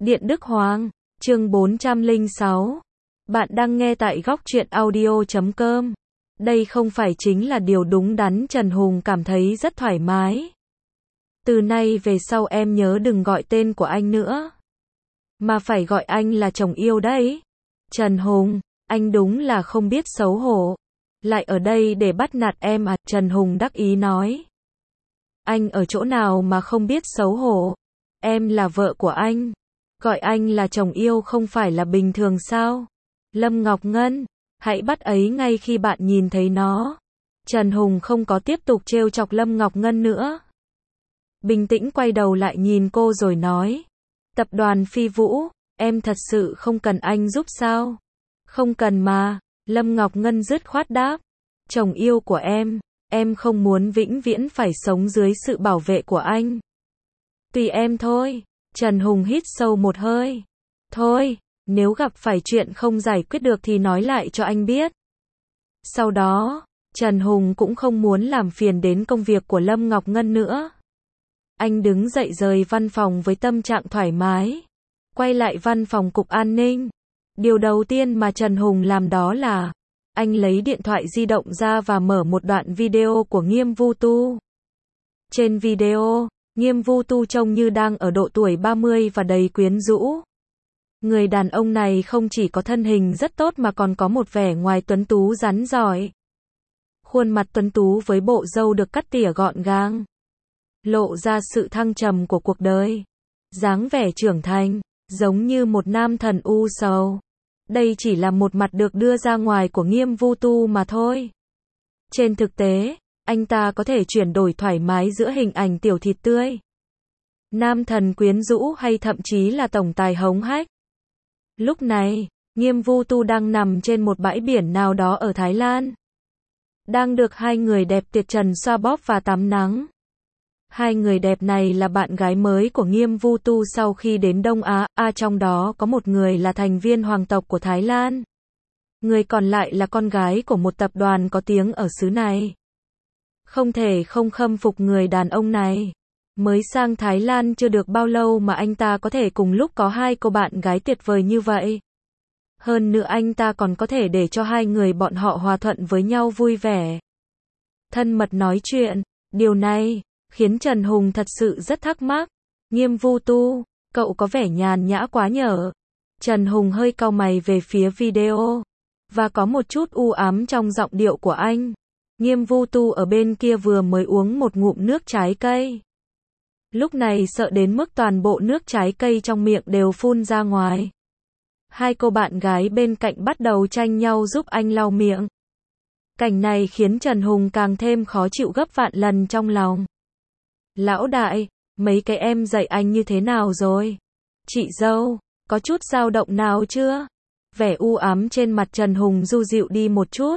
Điện Đức Hoàng, chương 406. Bạn đang nghe tại góc truyện audio.com. Đây không phải chính là điều đúng đắn, Trần Hùng cảm thấy rất thoải mái. Từ nay về sau em nhớ đừng gọi tên của anh nữa, mà phải gọi anh là chồng yêu đấy. Trần Hùng, anh đúng là không biết xấu hổ. Lại ở đây để bắt nạt em à? Trần Hùng đắc ý nói. Anh ở chỗ nào mà không biết xấu hổ? Em là vợ của anh. Gọi anh là chồng yêu không phải là bình thường sao? Lâm Ngọc Ngân, hãy bắt ấy ngay khi bạn nhìn thấy nó. Trần Hùng không có tiếp tục trêu chọc Lâm Ngọc Ngân nữa. Bình tĩnh quay đầu lại nhìn cô rồi nói. Tập đoàn Phi Vũ, em thật sự không cần anh giúp sao? Không cần mà, Lâm Ngọc Ngân dứt khoát đáp. Chồng yêu của em không muốn vĩnh viễn phải sống dưới sự bảo vệ của anh. Tùy em thôi. Trần Hùng hít sâu một hơi. Thôi, nếu gặp phải chuyện không giải quyết được thì nói lại cho anh biết. Sau đó, Trần Hùng cũng không muốn làm phiền đến công việc của Lâm Ngọc Ngân nữa. Anh đứng dậy rời văn phòng với tâm trạng thoải mái. Quay lại văn phòng cục an ninh. Điều đầu tiên mà Trần Hùng làm đó là anh lấy điện thoại di động ra và mở một đoạn video của Nghiêm Vu Tu. Trên video, Nghiêm Vu Tu trông như đang ở độ tuổi 30 và đầy quyến rũ. Người đàn ông này không chỉ có thân hình rất tốt mà còn có một vẻ ngoài tuấn tú rắn giỏi. Khuôn mặt tuấn tú với bộ râu được cắt tỉa gọn gàng, lộ ra sự thăng trầm của cuộc đời. Dáng vẻ trưởng thành, giống như một nam thần u sầu. Đây chỉ là một mặt được đưa ra ngoài của Nghiêm Vu Tu mà thôi. Trên thực tế, anh ta có thể chuyển đổi thoải mái giữa hình ảnh tiểu thịt tươi, nam thần quyến rũ hay thậm chí là tổng tài hống hách. Lúc này, Nghiêm Vu Tu đang nằm trên một bãi biển nào đó ở Thái Lan. Đang được hai người đẹp tuyệt trần xoa bóp và tắm nắng. Hai người đẹp này là bạn gái mới của Nghiêm Vu Tu sau khi đến Đông Á, trong đó có một người là thành viên hoàng tộc của Thái Lan. Người còn lại là con gái của một tập đoàn có tiếng ở xứ này. Không thể không khâm phục người đàn ông này. Mới sang Thái Lan chưa được bao lâu mà anh ta có thể cùng lúc có hai cô bạn gái tuyệt vời như vậy. Hơn nữa anh ta còn có thể để cho hai người bọn họ hòa thuận với nhau vui vẻ, thân mật nói chuyện. Điều này khiến Trần Hùng thật sự rất thắc mắc. Nghiêm Vu Tu, cậu có vẻ nhàn nhã quá nhở? Trần Hùng hơi cau mày về phía video, và có một chút u ám trong giọng điệu của anh. Nghiêm Vu Tu ở bên kia vừa mới uống một ngụm nước trái cây. Lúc này sợ đến mức toàn bộ nước trái cây trong miệng đều phun ra ngoài. Hai cô bạn gái bên cạnh bắt đầu tranh nhau giúp anh lau miệng. Cảnh này khiến Trần Hùng càng thêm khó chịu gấp vạn lần trong lòng. Lão đại, mấy cái em dạy anh như thế nào rồi? Chị dâu, có chút dao động nào chưa? Vẻ u ám trên mặt Trần Hùng du dịu đi một chút.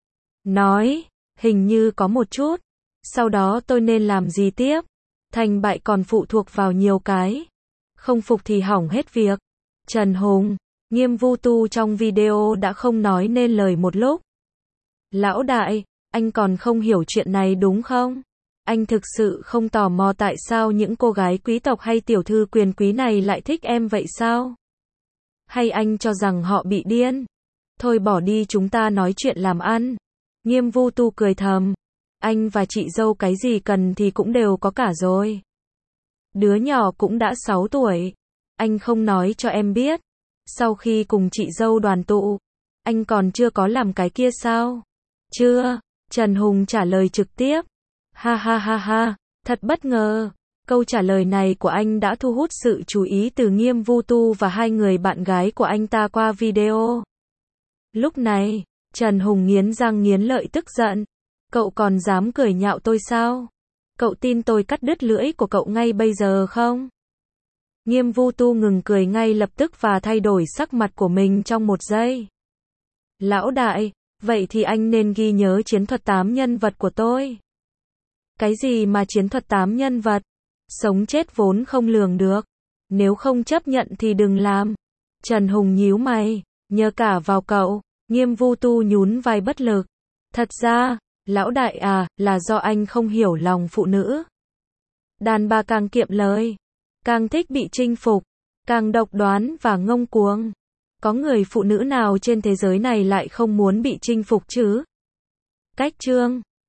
Nói, hình như có một chút. Sau đó tôi nên làm gì tiếp? Thành bại còn phụ thuộc vào nhiều cái. Không phục thì hỏng hết việc. Trần Hùng, Nghiêm Vu Tu trong video đã không nói nên lời một lúc. Lão đại, anh còn không hiểu chuyện này đúng không? Anh thực sự không tò mò tại sao những cô gái quý tộc hay tiểu thư quyền quý này lại thích em vậy sao? Hay anh cho rằng họ bị điên? Thôi bỏ đi, chúng ta nói chuyện làm ăn. Nghiêm Vu Tu cười thầm. Anh và chị dâu cái gì cần thì cũng đều có cả rồi. Đứa nhỏ cũng đã 6 tuổi. Anh không nói cho em biết. Sau khi cùng chị dâu đoàn tụ, anh còn chưa có làm cái kia sao? Chưa, Trần Hùng trả lời trực tiếp. Ha ha ha ha, thật bất ngờ. Câu trả lời này của anh đã thu hút sự chú ý từ Nghiêm Vu Tu và hai người bạn gái của anh ta qua video. Lúc này, Trần Hùng nghiến răng nghiến lợi tức giận. Cậu còn dám cười nhạo tôi sao? Cậu tin tôi cắt đứt lưỡi của cậu ngay bây giờ không? Nghiêm Vu Tu ngừng cười ngay lập tức và thay đổi sắc mặt của mình trong một giây. Lão đại, vậy thì anh nên ghi nhớ chiến thuật 8 nhân vật của tôi. Cái gì mà chiến thuật 8 nhân vật? Sống chết vốn không lường được. Nếu không chấp nhận thì đừng làm. Trần Hùng nhíu mày, nhờ cả vào cậu. Nghiêm Vu Tu nhún vai bất lực. Thật ra, lão đại là do anh không hiểu lòng phụ nữ. Đàn bà càng kiệm lời, càng thích bị chinh phục. càng độc đoán và ngông cuồng. Có người phụ nữ nào trên thế giới này lại không muốn bị chinh phục chứ? Cách chương